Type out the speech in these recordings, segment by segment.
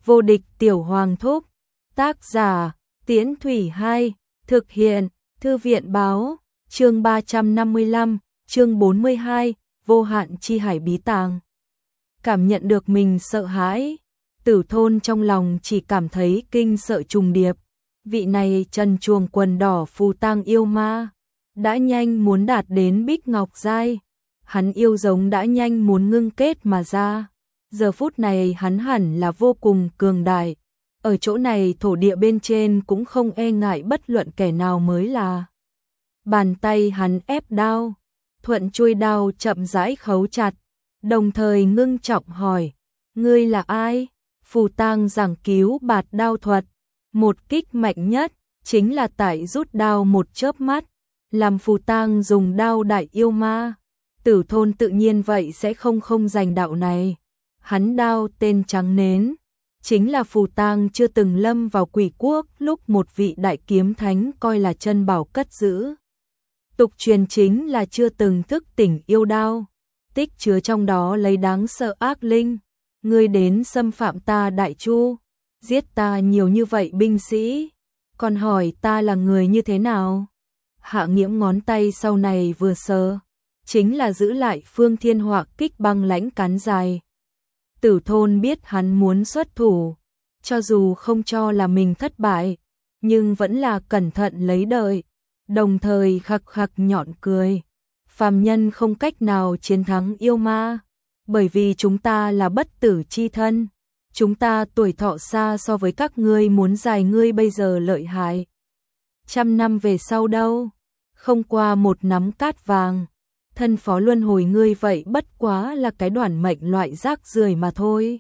Vô địch tiểu hoàng thúc. Tác giả, Tiễn Thủy 2, thực hiện, Thư viện báo, chương 355, chương 42, vô hạn chi hải bí tàng. Cảm nhận được mình sợ hãi, Tử Thôn trong lòng chỉ cảm thấy kinh sợ trùng điệp. Vị này trần truồng quần đỏ phù tang yêu ma, đã nhanh muốn đạt đến bích ngọc giai. Hắn yêu giống đã nhanh muốn ngưng kết mà ra. Giờ phút này hắn hẳn là vô cùng cường đại. Ở chỗ này thổ địa bên trên cũng không e ngại bất luận kẻ nào mới là. Bàn tay hắn ép đao, thuận chuôi đao chậm rãi khấu chặt, đồng thời ngưng trọng hỏi, ngươi là ai? Phù tang giảng cứu bạt đao thuật, một kích mạnh nhất, chính là tại rút đao một chớp mắt, làm phù tang dùng đao đại yêu ma. Tử Thôn tự nhiên vậy sẽ không giành đạo này. Hắn đao tên trắng nến, chính là phù tang chưa từng lâm vào quỷ quốc lúc một vị đại kiếm thánh coi là chân bảo cất giữ. Tục truyền chính là chưa từng thức tỉnh yêu đao, tích chứa trong đó lấy đáng sợ ác linh. Ngươi đến xâm phạm ta Đại Chu, giết ta nhiều như vậy binh sĩ, còn hỏi ta là người như thế nào? Hạ Nghiễm ngón tay sau này vừa sờ, chính là giữ lại Phương Thiên Họa kích băng lãnh cán dài. Tử Thôn biết hắn muốn xuất thủ, cho dù không cho là mình thất bại, nhưng vẫn là cẩn thận lấy đợi, đồng thời khặc khặc nhọn cười. Phàm nhân không cách nào chiến thắng yêu ma, bởi vì chúng ta là bất tử chi thân, chúng ta tuổi thọ xa so với các ngươi muốn dài ngươi bây giờ lợi hại. 100 năm về sau đâu, không qua một nắm cát vàng, thân phó luân hồi ngươi vậy bất quá là cái đoản mệnh loại rác rưởi mà thôi.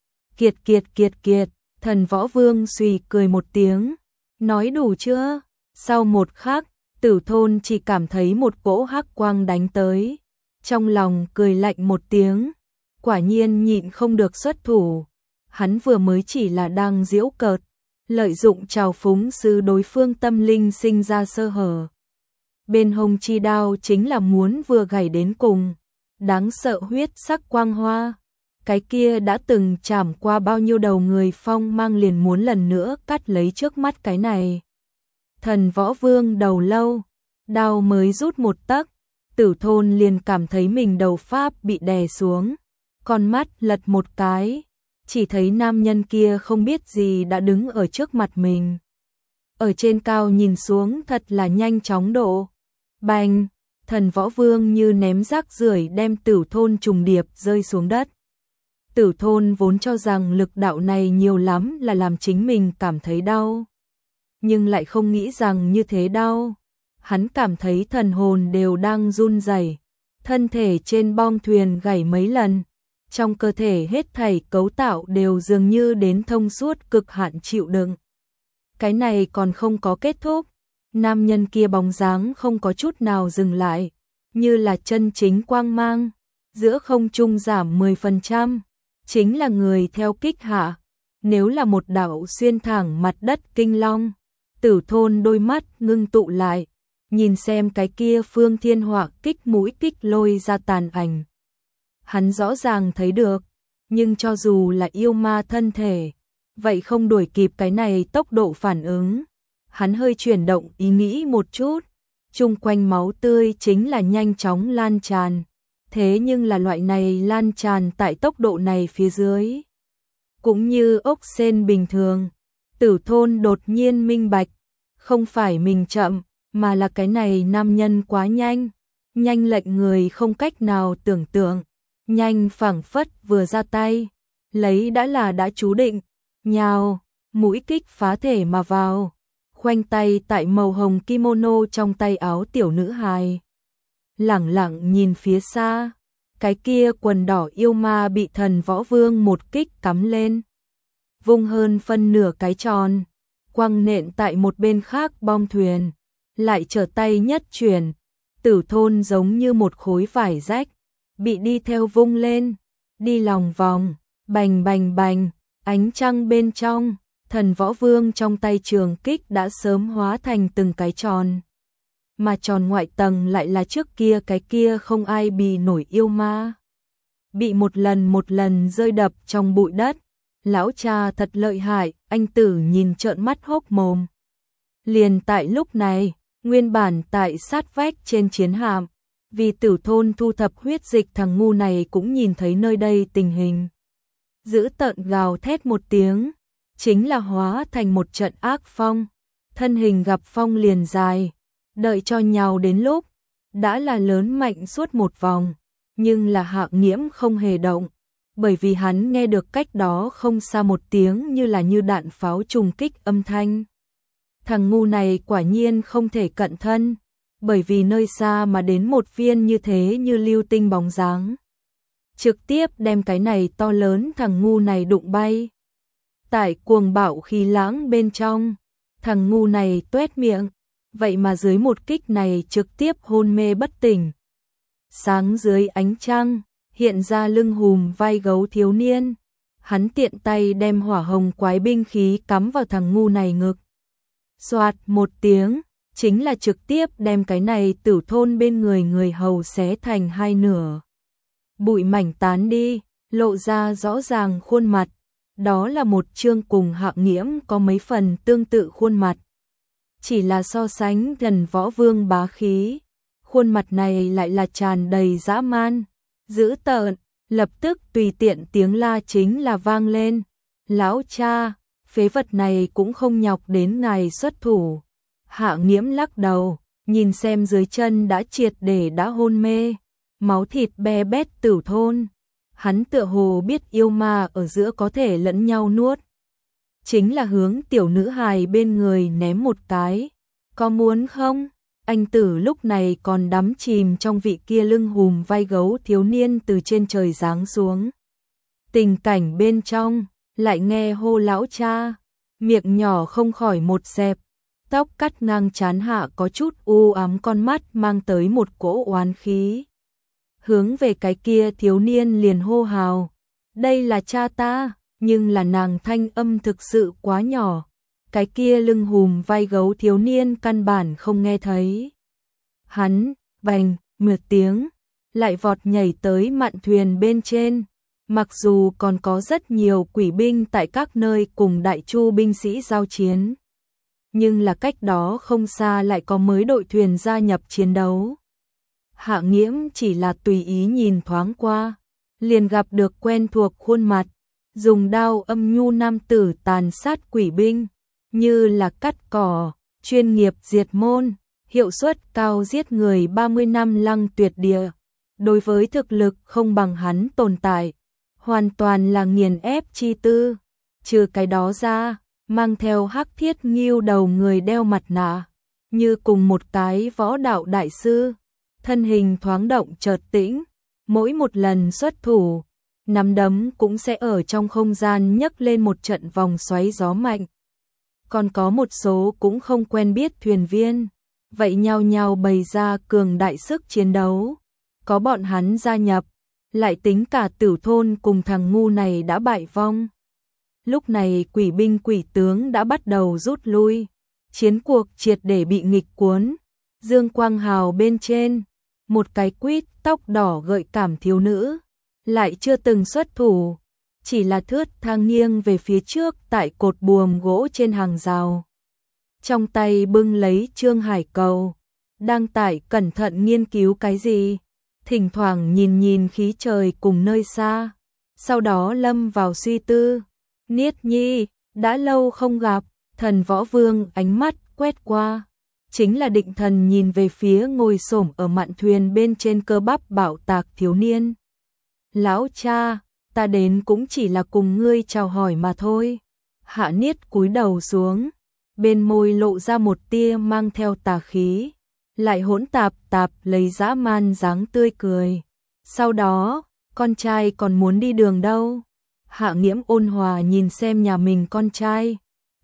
Kiệt, Thần Võ Vương suy cười một tiếng, nói đủ chưa? Sau một khắc, Tử Thôn chỉ cảm thấy một cỗ hắc quang đánh tới, trong lòng cười lạnh một tiếng, quả nhiên nhịn không được xuất thủ. Hắn vừa mới chỉ là đang giễu cợt, lợi dụng trào phúng sư đối phương tâm linh sinh ra sơ hở. Bên hông chi đao chính là muốn vừa gảy đến cùng, đáng sợ huyết sắc quang hoa. Cái kia đã từng chảm qua bao nhiêu đầu người phong mang liền muốn lần nữa cắt lấy trước mắt cái này. Thần Võ Vương đầu lâu, đao mới rút một tấc, Tử Thôn liền cảm thấy mình đầu pháp bị đè xuống, con mắt lật một cái, chỉ thấy nam nhân kia không biết gì đã đứng ở trước mặt mình. Ở trên cao nhìn xuống thật là nhanh chóng độ. Bành, Thần Võ Vương như ném rác rưởi đem Tử Thôn trùng điệp rơi xuống đất. Tử Thôn vốn cho rằng lực đạo này nhiều lắm là làm chính mình cảm thấy đau, nhưng lại không nghĩ rằng như thế đau. Hắn cảm thấy thần hồn đều đang run rẩy, thân thể trên bong thuyền gảy mấy lần, trong cơ thể hết thảy cấu tạo đều dường như đến thông suốt cực hạn chịu đựng. Cái này còn không có kết thúc, nam nhân kia bóng dáng không có chút nào dừng lại, như là chân chính quang mang, giữa không trung giảm 10%, chính là người theo kích hạ, nếu là một đạo xuyên thẳng mặt đất kinh long. Tử Thôn đôi mắt ngưng tụ lại, nhìn xem cái kia Phương Thiên Họa kích mũi kích lôi ra tàn ảnh. Hắn rõ ràng thấy được, nhưng cho dù là yêu ma thân thể, vậy không đuổi kịp cái này tốc độ phản ứng. Hắn hơi chuyển động ý nghĩ một chút, chung quanh máu tươi chính là nhanh chóng lan tràn. Thế nhưng là loại này lan tràn tại tốc độ này phía dưới, cũng như ốc sên bình thường. Tử Thôn đột nhiên minh bạch, không phải mình chậm, mà là cái này nam nhân quá nhanh, nhanh lệnh người không cách nào tưởng tượng, nhanh phảng phất vừa ra tay, lấy đã chú định, nhào, mũi kích phá thể mà vào, khoanh tay tại màu hồng kimono trong tay áo tiểu nữ hài. Lẳng lặng nhìn phía xa, cái kia quần đỏ yêu ma bị Thần Võ Vương một kích cắm lên, vung hơn phân nửa cái tròn, quăng nện tại một bên khác bong thuyền, lại trở tay nhất chuyển, Tử Thôn giống như một khối vải rách, bị đi theo vung lên, đi lòng vòng, bành, ánh trăng bên trong, Thần Võ Vương trong tay trường kích đã sớm hóa thành từng cái tròn, mà tròn ngoại tầng lại là trước kia cái kia không ai bì nổi yêu ma, bị một lần rơi đập trong bụi đất, Lão cha thật lợi hại, anh Tử nhìn trợn mắt hốc mồm. Liền tại lúc này, nguyên bản tại sát vách trên chiến hạm, vì Tử thôn thu thập huyết dịch thằng ngu này cũng nhìn thấy nơi đây tình hình. Giữ tợn gào thét một tiếng, chính là hóa thành một trận ác phong, thân hình gặp phong liền dài, đợi cho nhào đến lúc, đã là lớn mạnh suốt một vòng, nhưng là Hạng Nghiễm không hề động, bởi vì hắn nghe được cách đó không xa một tiếng như đạn pháo trùng kích âm thanh. Thằng ngu này quả nhiên không thể cận thân, bởi vì nơi xa mà đến một viên như thế như lưu tinh bóng dáng. Trực tiếp đem cái này to lớn thằng ngu này đụng bay. Tại cuồng bạo khí lãng bên trong, thằng ngu này tuét miệng, vậy mà dưới một kích này trực tiếp hôn mê bất tỉnh. Sáng dưới ánh trăng, hiện ra lưng hùm vai gấu thiếu niên. Hắn tiện tay đem hỏa hồng quái binh khí cắm vào thằng ngu này ngực. Xoạt một tiếng, chính là trực tiếp đem cái này Tử thôn bên người hầu xé thành hai nửa. Bụi mảnh tán đi, lộ ra rõ ràng khuôn mặt. Đó là một chương cùng Hạng Nghiễm có mấy phần tương tự khuôn mặt. Chỉ là so sánh gần võ vương bá khí, khuôn mặt này lại là tràn đầy dã man, dữ tợn, lập tức tùy tiện tiếng la chính là vang lên. Lão cha, phế vật này cũng không nhọc đến ngài xuất thủ. Hạng Nghiễm lắc đầu, nhìn xem dưới chân đã triệt để đã hôn mê, máu thịt be bét Tử thôn. Hắn tựa hồ biết yêu ma ở giữa có thể lẫn nhau nuốt. Chính là hướng tiểu nữ hài bên người ném một cái. Có muốn không? Anh Tử lúc này còn đắm chìm trong vị kia lưng hùm vai gấu thiếu niên từ trên trời giáng xuống. Tình cảnh bên trong, lại nghe hô lão cha, miệng nhỏ không khỏi một dẹp, tóc cắt ngang trán hạ có chút u ám, con mắt mang tới một cỗ oán khí. Hướng về cái kia thiếu niên liền hô hào, đây là cha ta, nhưng là nàng thanh âm thực sự quá nhỏ, cái kia lưng hùm vai gấu thiếu niên căn bản không nghe thấy. Hắn, bành, mượt tiếng, lại vọt nhảy tới mạn thuyền bên trên, mặc dù còn có rất nhiều quỷ binh tại các nơi cùng Đại Chu binh sĩ giao chiến, nhưng là cách đó không xa lại có mới đội thuyền gia nhập chiến đấu. Hạng Nghiễm chỉ là tùy ý nhìn thoáng qua, liền gặp được quen thuộc khuôn mặt, dùng đao âm nhu nam tử tàn sát quỷ binh, như là cắt cỏ, chuyên nghiệp diệt môn, hiệu suất cao giết người 30 năm Lăng Tuyệt Địa. Đối với thực lực không bằng hắn tồn tại, hoàn toàn là nghiền ép chi tư. Trừ cái đó ra, mang theo hắc thiết nghêu đầu người đeo mặt nạ, như cùng một cái võ đạo đại sư. Thân hình thoáng động chợt tĩnh, mỗi một lần xuất thủ, nắm đấm cũng sẽ ở trong không gian nhấc lên một trận vòng xoáy gió mạnh. Còn có một số cũng không quen biết thuyền viên, vậy nhao nhao bày ra cường đại sức chiến đấu. Có bọn hắn gia nhập, lại tính cả Tử thôn cùng thằng ngu này đã bại vong. Lúc này quỷ binh quỷ tướng đã bắt đầu rút lui, chiến cuộc triệt để bị nghịch cuốn. Dương quang hào bên trên, một cái quýt tóc đỏ gợi cảm thiếu nữ, lại chưa từng xuất thủ, chỉ là thướt tha nghiêng về phía trước tại cột buồm gỗ trên hàng rào. Trong tay bưng lấy trương hải cầu, đang tại cẩn thận nghiên cứu cái gì, thỉnh thoảng nhìn nhìn khí trời cùng nơi xa, sau đó lâm vào suy tư. Niết Nhi, đã lâu không gặp, Thần Võ Vương ánh mắt quét qua, chính là Định Thần nhìn về phía ngồi xổm ở mạn thuyền bên trên cơ bắp bạo tạc thiếu niên. Lão cha, ta đến cũng chỉ là cùng ngươi chào hỏi mà thôi. Hạ Niết cúi đầu xuống, bên môi lộ ra một tia mang theo tà khí, lại hỗn tạp lấy dã man dáng tươi cười. Sau đó, con trai còn muốn đi đường đâu? Hạ Nghiễm ôn hòa nhìn xem nhà mình con trai.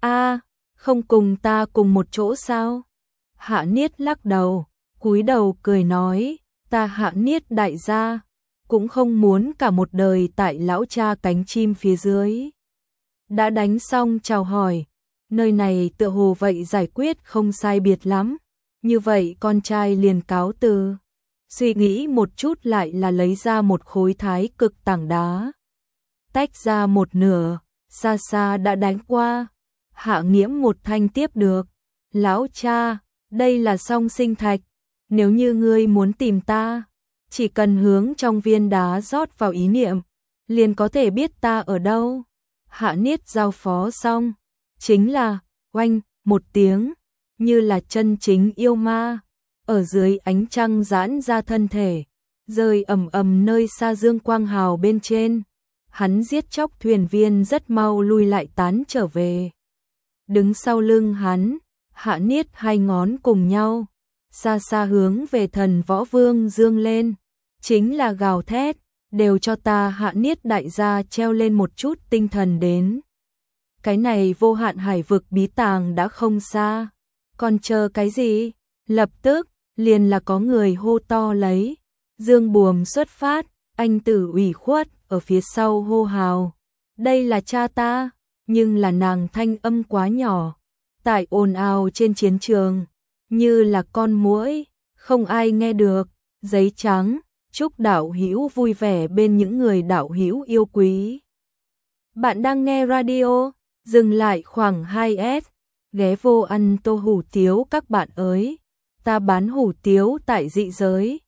Không cùng ta cùng một chỗ sao? Hạ Niết lắc đầu, cúi đầu cười nói, ta Hạ Niết đại gia, cũng không muốn cả một đời tại lão cha cánh chim phía dưới. Đã đánh xong chào hỏi, nơi này tựa hồ vậy giải quyết không sai biệt lắm, như vậy con trai liền cáo từ. Suy nghĩ một chút lại là lấy ra một khối thái cực tảng đá, tách ra một nửa, xa xa đã đánh qua. Hạ Nghiễm một thanh tiếp được. Lão cha, đây là song sinh thạch, nếu như ngươi muốn tìm ta, chỉ cần hướng trong viên đá rót vào ý niệm, liền có thể biết ta ở đâu. Hạ Niết giao phó xong, chính là oanh một tiếng, như là chân chính yêu ma, ở dưới ánh trăng giãn ra thân thể, rơi ầm ầm nơi xa dương quang hào bên trên. Hắn giết chóc thuyền viên rất mau lui lại tán trở về. Đứng sau lưng hắn, Hạ Niết hai ngón cùng nhau, xa xa hướng về Thần Võ Vương dương lên, chính là gào thét, đều cho ta Hạ Niết đại gia treo lên một chút tinh thần đến. Cái này vô hạn hải vực bí tàng đã không xa, còn chờ cái gì? Lập tức, liền là có người hô to lấy, dương buồm xuất phát, anh tử ủy khuất, ở phía sau hô hào, đây là cha ta, nhưng là nàng thanh âm quá nhỏ, tại ồn ào trên chiến trường, như là con muỗi, không ai nghe được. Giấy trắng, chúc đạo hữu vui vẻ bên những người đạo hữu yêu quý. Bạn đang nghe radio, dừng lại khoảng 2S, ghé vô ăn tô hủ tiếu các bạn ơi, ta bán hủ tiếu tại dị giới.